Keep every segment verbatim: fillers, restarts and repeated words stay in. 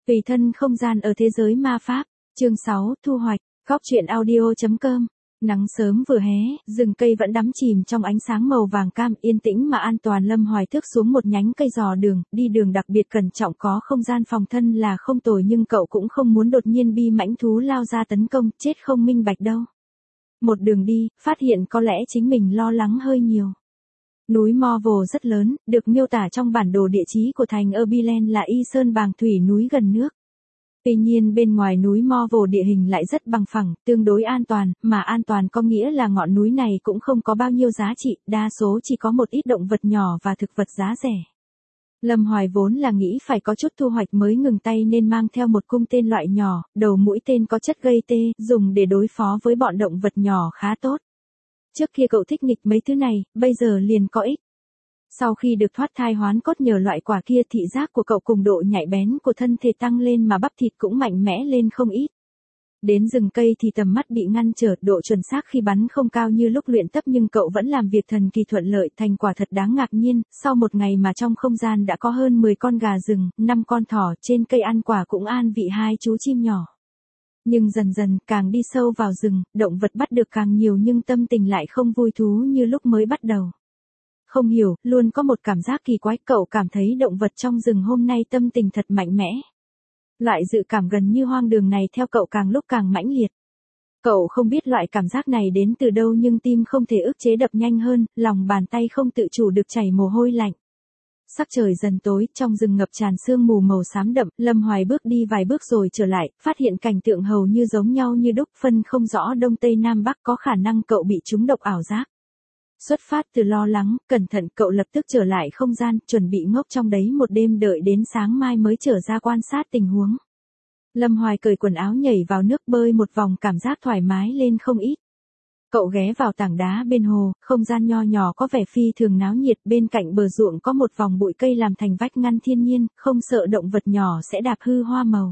Tùy thân không gian ở thế giới ma pháp. Chương sáu, thu hoạch. Góc truyện audio.com. Nắng sớm vừa hé, rừng cây vẫn đắm chìm trong ánh sáng màu vàng cam, yên tĩnh mà an toàn. Lâm Hoài thước xuống một nhánh cây dò đường, đi đường đặc biệt cẩn trọng, có không gian phòng thân là không tồi, nhưng cậu cũng không muốn đột nhiên bi mãnh thú lao ra tấn công, chết không minh bạch đâu. Một đường đi, phát hiện có lẽ chính mình lo lắng hơi nhiều. Núi Morval rất lớn, được miêu tả trong bản đồ địa chí của thành Urbiland là y sơn bàng thủy, núi gần nước. Tuy nhiên bên ngoài núi Morval địa hình lại rất bằng phẳng, tương đối an toàn, mà an toàn có nghĩa là ngọn núi này cũng không có bao nhiêu giá trị, đa số chỉ có một ít động vật nhỏ và thực vật giá rẻ. Lâm Hoài vốn là nghĩ phải có chút thu hoạch mới ngừng tay nên mang theo một cung tên loại nhỏ, đầu mũi tên có chất gây tê, dùng để đối phó với bọn động vật nhỏ khá tốt. Trước kia cậu thích nghịch mấy thứ này, bây giờ liền có ích. Sau khi được thoát thai hoán cốt nhờ loại quả kia, thị giác của cậu cùng độ nhạy bén của thân thể tăng lên mà bắp thịt cũng mạnh mẽ lên không ít. Đến rừng cây thì tầm mắt bị ngăn trở, độ chuẩn xác khi bắn không cao như lúc luyện tập, nhưng cậu vẫn làm việc thần kỳ thuận lợi, thành quả thật đáng ngạc nhiên. Sau một ngày mà trong không gian đã có hơn mười con gà rừng, năm con thỏ, trên cây ăn quả cũng an vị hai chú chim nhỏ. Nhưng dần dần, càng đi sâu vào rừng, động vật bắt được càng nhiều nhưng tâm tình lại không vui thú như lúc mới bắt đầu. Không hiểu, luôn có một cảm giác kỳ quái, cậu cảm thấy động vật trong rừng hôm nay tâm tình thật mạnh mẽ. Loại dự cảm gần như hoang đường này theo cậu càng lúc càng mãnh liệt. Cậu không biết loại cảm giác này đến từ đâu nhưng tim không thể ức chế đập nhanh hơn, lòng bàn tay không tự chủ được chảy mồ hôi lạnh. Sắc trời dần tối, trong rừng ngập tràn sương mù màu xám đậm, Lâm Hoài bước đi vài bước rồi trở lại, phát hiện cảnh tượng hầu như giống nhau như đúc, phân không rõ đông tây nam bắc, có khả năng cậu bị trúng độc ảo giác. Xuất phát từ lo lắng, cẩn thận, cậu lập tức trở lại không gian, chuẩn bị ngốc trong đấy một đêm, đợi đến sáng mai mới trở ra quan sát tình huống. Lâm Hoài cởi quần áo nhảy vào nước bơi một vòng, cảm giác thoải mái lên không ít. Cậu ghé vào tảng đá bên hồ, không gian nho nhỏ có vẻ phi thường náo nhiệt, bên cạnh bờ ruộng có một vòng bụi cây làm thành vách ngăn thiên nhiên, không sợ động vật nhỏ sẽ đạp hư hoa màu.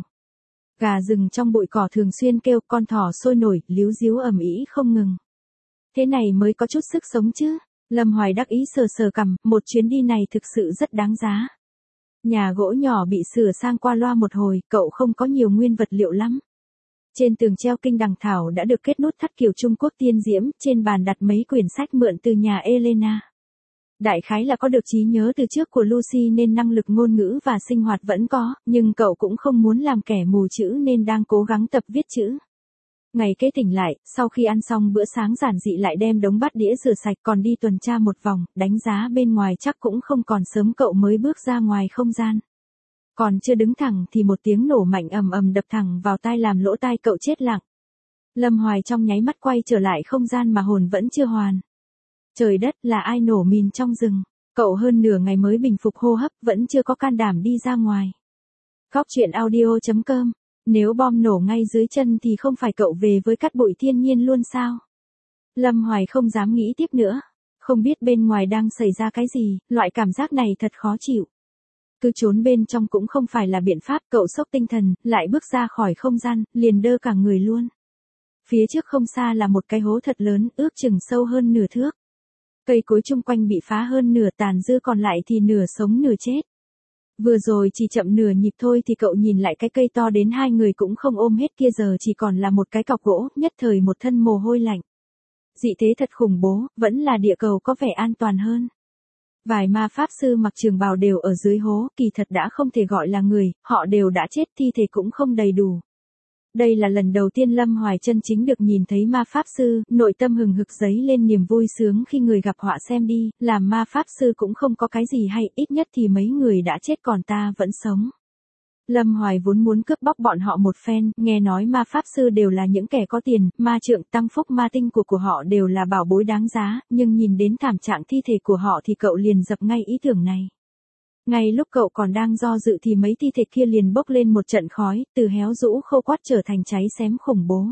Gà rừng trong bụi cỏ thường xuyên kêu, con thỏ sôi nổi, líu díu ầm ĩ không ngừng. Thế này mới có chút sức sống chứ. Lâm Hoài đắc ý sờ sờ cằm, một chuyến đi này thực sự rất đáng giá. Nhà gỗ nhỏ bị sửa sang qua loa một hồi, cậu không có nhiều nguyên vật liệu lắm. Trên tường treo kinh đằng thảo đã được kết nút thắt kiểu Trung Quốc tiên diễm, trên bàn đặt mấy quyển sách mượn từ nhà Elena. Đại khái là có được trí nhớ từ trước của Lucy nên năng lực ngôn ngữ và sinh hoạt vẫn có, nhưng cậu cũng không muốn làm kẻ mù chữ nên đang cố gắng tập viết chữ. Ngày kế tỉnh lại, sau khi ăn xong bữa sáng giản dị lại đem đống bát đĩa rửa sạch, còn đi tuần tra một vòng, đánh giá bên ngoài chắc cũng không còn sớm, cậu mới bước ra ngoài không gian. Còn chưa đứng thẳng thì một tiếng nổ mạnh ầm ầm đập thẳng vào tai làm lỗ tai cậu chết lặng. Lâm Hoài trong nháy mắt quay trở lại không gian mà hồn vẫn chưa hoàn. Trời đất, là ai nổ mìn trong rừng? Cậu hơn nửa ngày mới bình phục hô hấp, vẫn chưa có can đảm đi ra ngoài. Góc truyện audio.com. Nếu bom nổ ngay dưới chân thì không phải cậu về với cát bụi thiên nhiên luôn sao? Lâm Hoài không dám nghĩ tiếp nữa. Không biết bên ngoài đang xảy ra cái gì, loại cảm giác này thật khó chịu. Cứ trốn bên trong cũng không phải là biện pháp, cậu sốc tinh thần, lại bước ra khỏi không gian, liền đơ cả người luôn. Phía trước không xa là một cái hố thật lớn, ước chừng sâu hơn nửa thước. Cây cối chung quanh bị phá hơn nửa, tàn dư còn lại thì nửa sống nửa chết. Vừa rồi chỉ chậm nửa nhịp thôi thì cậu nhìn lại cái cây to đến hai người cũng không ôm hết kia giờ chỉ còn là một cái cọc gỗ, nhất thời một thân mồ hôi lạnh. Dị thế thật khủng bố, vẫn là địa cầu có vẻ an toàn hơn. Vài ma pháp sư mặc trường bào đều ở dưới hố, kỳ thật đã không thể gọi là người, họ đều đã chết, thi thể cũng không đầy đủ. Đây là lần đầu tiên Lâm Hoài chân chính được nhìn thấy ma pháp sư, nội tâm hừng hực dấy lên niềm vui sướng khi người gặp họa. Xem đi, làm ma pháp sư cũng không có cái gì hay, ít nhất thì mấy người đã chết còn ta vẫn sống. Lâm Hoài vốn muốn cướp bóc bọn họ một phen, nghe nói ma pháp sư đều là những kẻ có tiền, ma trượng, tăng phúc, ma tinh của của họ đều là bảo bối đáng giá, nhưng nhìn đến thảm trạng thi thể của họ thì cậu liền dập ngay ý tưởng này. Ngay lúc cậu còn đang do dự thì mấy thi thể kia liền bốc lên một trận khói, từ héo rũ khô quắt trở thành cháy xém khủng bố.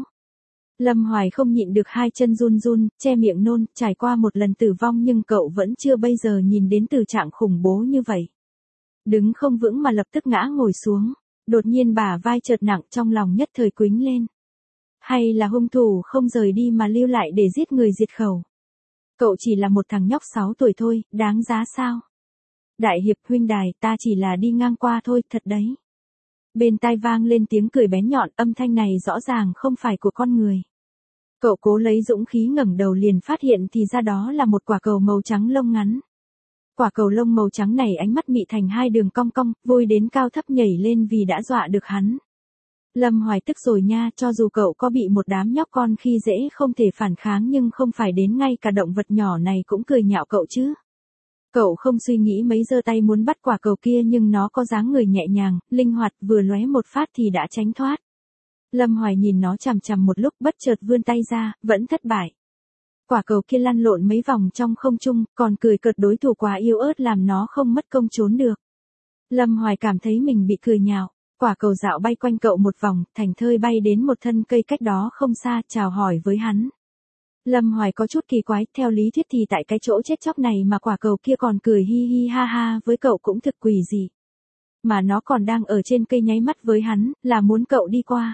Lâm Hoài không nhịn được hai chân run run, che miệng nôn, trải qua một lần tử vong nhưng cậu vẫn chưa bây giờ nhìn đến tình trạng khủng bố như vậy. Đứng không vững mà lập tức ngã ngồi xuống, đột nhiên bả vai chợt nặng, trong lòng nhất thời quýnh lên. Hay là hung thủ không rời đi mà lưu lại để giết người diệt khẩu? Cậu chỉ là một thằng nhóc sáu tuổi thôi, đáng giá sao? Đại hiệp huynh đài, ta chỉ là đi ngang qua thôi, thật đấy. bên tai vang lên tiếng cười bén nhọn, âm thanh này rõ ràng không phải của con người. Cậu cố lấy dũng khí ngẩng đầu liền phát hiện thì ra đó là một quả cầu màu trắng lông ngắn. Quả cầu lông màu trắng này ánh mắt mị thành hai đường cong cong, vui đến cao thấp nhảy lên vì đã dọa được hắn. Lâm Hoài tức rồi nha, cho dù cậu có bị một đám nhóc con khi dễ không thể phản kháng nhưng không phải đến ngay cả động vật nhỏ này cũng cười nhạo cậu chứ. Cậu không suy nghĩ mấy giơ tay muốn bắt quả cầu kia nhưng nó có dáng người nhẹ nhàng, linh hoạt, vừa lóe một phát thì đã tránh thoát. Lâm Hoài nhìn nó chằm chằm một lúc bất chợt vươn tay ra, vẫn thất bại. Quả cầu kia lăn lộn mấy vòng trong không trung, còn cười cợt đối thủ quá yếu ớt làm nó không mất công trốn được. Lâm Hoài cảm thấy mình bị cười nhạo. Quả cầu dạo bay quanh cậu một vòng, thành thơi bay đến một thân cây cách đó không xa, chào hỏi với hắn. Lâm Hoài có chút kỳ quái, theo lý thuyết thì tại cái chỗ chết chóc này mà quả cầu kia còn cười hi hi ha ha với cậu cũng thực quỷ gì. Mà nó còn đang ở trên cây nháy mắt với hắn, là muốn cậu đi qua.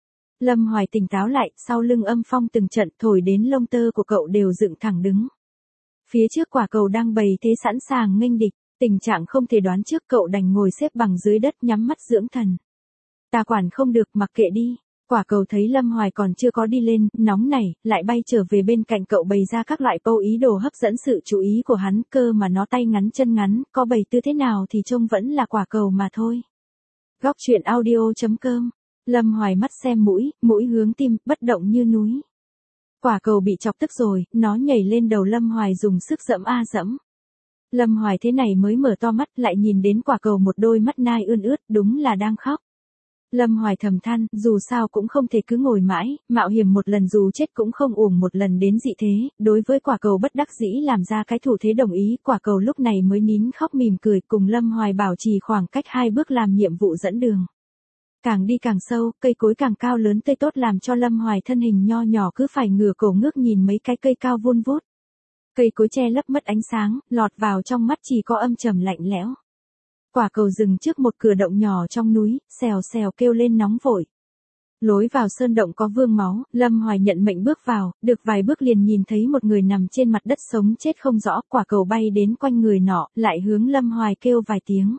Lâm Hoài tỉnh táo lại, sau lưng âm phong từng trận thổi đến lông tơ của cậu đều dựng thẳng đứng. Phía trước quả cầu đang bày thế sẵn sàng nghênh địch. Tình trạng không thể đoán trước, cậu đành ngồi xếp bằng dưới đất nhắm mắt dưỡng thần. Ta quản không được, mặc kệ đi. Quả cầu thấy Lâm Hoài còn chưa có đi lên, nóng nảy, lại bay trở về bên cạnh cậu bày ra các loại câu ý đồ hấp dẫn sự chú ý của hắn, cơ mà nó tay ngắn chân ngắn, có bày tư thế nào thì trông vẫn là quả cầu mà thôi. Góc truyện audio chấm com. Lâm Hoài mắt xem mũi, mũi hướng tim, bất động như núi. Quả cầu bị chọc tức rồi, nó nhảy lên đầu Lâm Hoài dùng sức dẫm a dẫm. Lâm Hoài thế này mới mở to mắt, lại nhìn đến quả cầu một đôi mắt nai ươn ướt, đúng là đang khóc. Lâm Hoài thầm than, dù sao cũng không thể cứ ngồi mãi, mạo hiểm một lần dù chết cũng không uổng một lần đến dị thế. Đối với quả cầu bất đắc dĩ làm ra cái thủ thế đồng ý, quả cầu lúc này mới nín khóc mỉm cười, cùng Lâm Hoài bảo trì khoảng cách hai bước làm nhiệm vụ dẫn đường. Càng đi càng sâu, cây cối càng cao lớn tươi tốt làm cho Lâm Hoài thân hình nho nhỏ cứ phải ngửa cổ ngước nhìn mấy cái cây cao vun vút. Cây cối che lấp mất ánh sáng, lọt vào trong mắt chỉ có âm trầm lạnh lẽo. Quả cầu dừng trước một cửa động nhỏ trong núi, xèo xèo kêu lên nóng vội. Lối vào sơn động có vương máu, Lâm Hoài nhận mệnh bước vào, được vài bước liền nhìn thấy một người nằm trên mặt đất sống chết không rõ, quả cầu bay đến quanh người nọ, lại hướng Lâm Hoài kêu vài tiếng.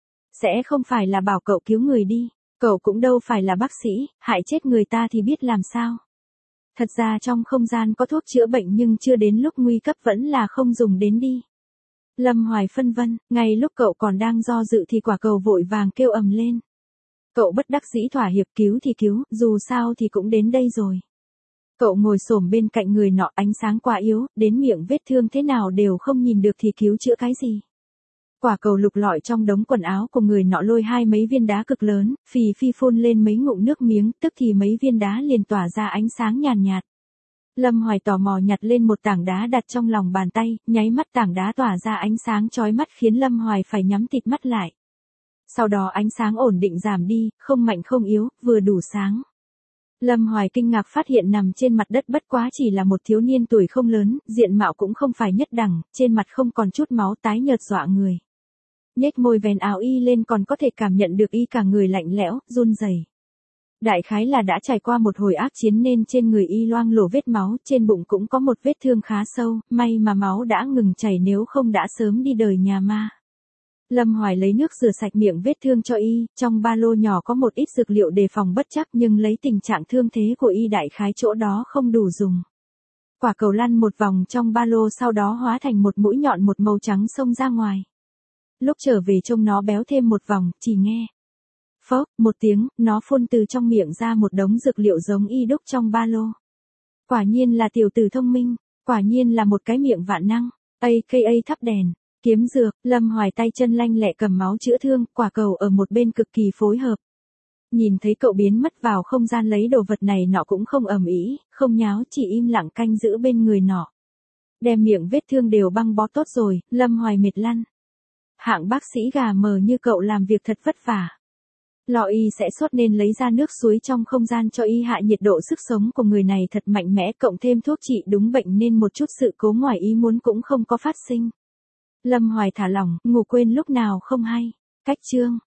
Sẽ không phải là bảo cậu cứu người đi, cậu cũng đâu phải là bác sĩ, hại chết người ta thì biết làm sao. Thật ra trong không gian có thuốc chữa bệnh nhưng chưa đến lúc nguy cấp vẫn là không dùng đến đi. Lâm Hoài phân vân, ngay lúc cậu còn đang do dự thì quả cầu vội vàng kêu ầm lên. Cậu bất đắc dĩ thỏa hiệp cứu thì cứu, dù sao thì cũng đến đây rồi. Cậu ngồi xổm bên cạnh người nọ, ánh sáng quá yếu, đến miệng vết thương thế nào đều không nhìn được thì cứu chữa cái gì. Quả cầu lục lọi trong đống quần áo của người nọ lôi hai mấy viên đá cực lớn, phì phi phun lên mấy ngụm nước miếng, tức thì mấy viên đá liền tỏa ra ánh sáng nhàn nhạt, nhạt. Lâm Hoài tò mò nhặt lên một tảng đá đặt trong lòng bàn tay, nháy mắt tảng đá tỏa ra ánh sáng chói mắt khiến Lâm Hoài phải nhắm tịt mắt lại. Sau đó ánh sáng ổn định giảm đi, không mạnh không yếu, vừa đủ sáng. Lâm Hoài kinh ngạc phát hiện nằm trên mặt đất bất quá chỉ là một thiếu niên tuổi không lớn, diện mạo cũng không phải nhất đẳng, trên mặt không còn chút máu, tái nhợt dọa người. Nhếch môi vén áo y lên còn có thể cảm nhận được y cả người lạnh lẽo, run rẩy. Đại khái là đã trải qua một hồi ác chiến nên trên người y loang lổ vết máu, trên bụng cũng có một vết thương khá sâu, may mà máu đã ngừng chảy nếu không đã sớm đi đời nhà ma. Lâm Hoài lấy nước rửa sạch miệng vết thương cho y, trong ba lô nhỏ có một ít dược liệu đề phòng bất trắc nhưng lấy tình trạng thương thế của y đại khái chỗ đó không đủ dùng. Quả cầu lăn một vòng trong ba lô sau đó hóa thành một mũi nhọn một màu trắng xông ra ngoài. Lúc trở về trông nó béo thêm một vòng, chỉ nghe. Phốc, một tiếng, nó phun từ trong miệng ra một đống dược liệu giống y đúc trong ba lô. Quả nhiên là tiểu tử thông minh, quả nhiên là một cái miệng vạn năng, a ca a thắp đèn. Kiếm dược, Lâm Hoài tay chân lanh lẹ cầm máu chữa thương, quả cầu ở một bên cực kỳ phối hợp. Nhìn thấy cậu biến mất vào không gian lấy đồ vật này nọ cũng không ầm ĩ, không nháo, chỉ im lặng canh giữ bên người nọ. Đem miệng vết thương đều băng bó tốt rồi, Lâm Hoài mệt lăn. Hạng bác sĩ gà mờ như cậu làm việc thật vất vả. Lo y sẽ sốt nên lấy ra nước suối trong không gian cho y hạ nhiệt độ sức sống của người này thật mạnh mẽ, cộng thêm thuốc trị đúng bệnh nên một chút sự cố ngoài ý muốn cũng không có phát sinh. Lâm Hoài thả lỏng, ngủ quên lúc nào không hay. Cách chương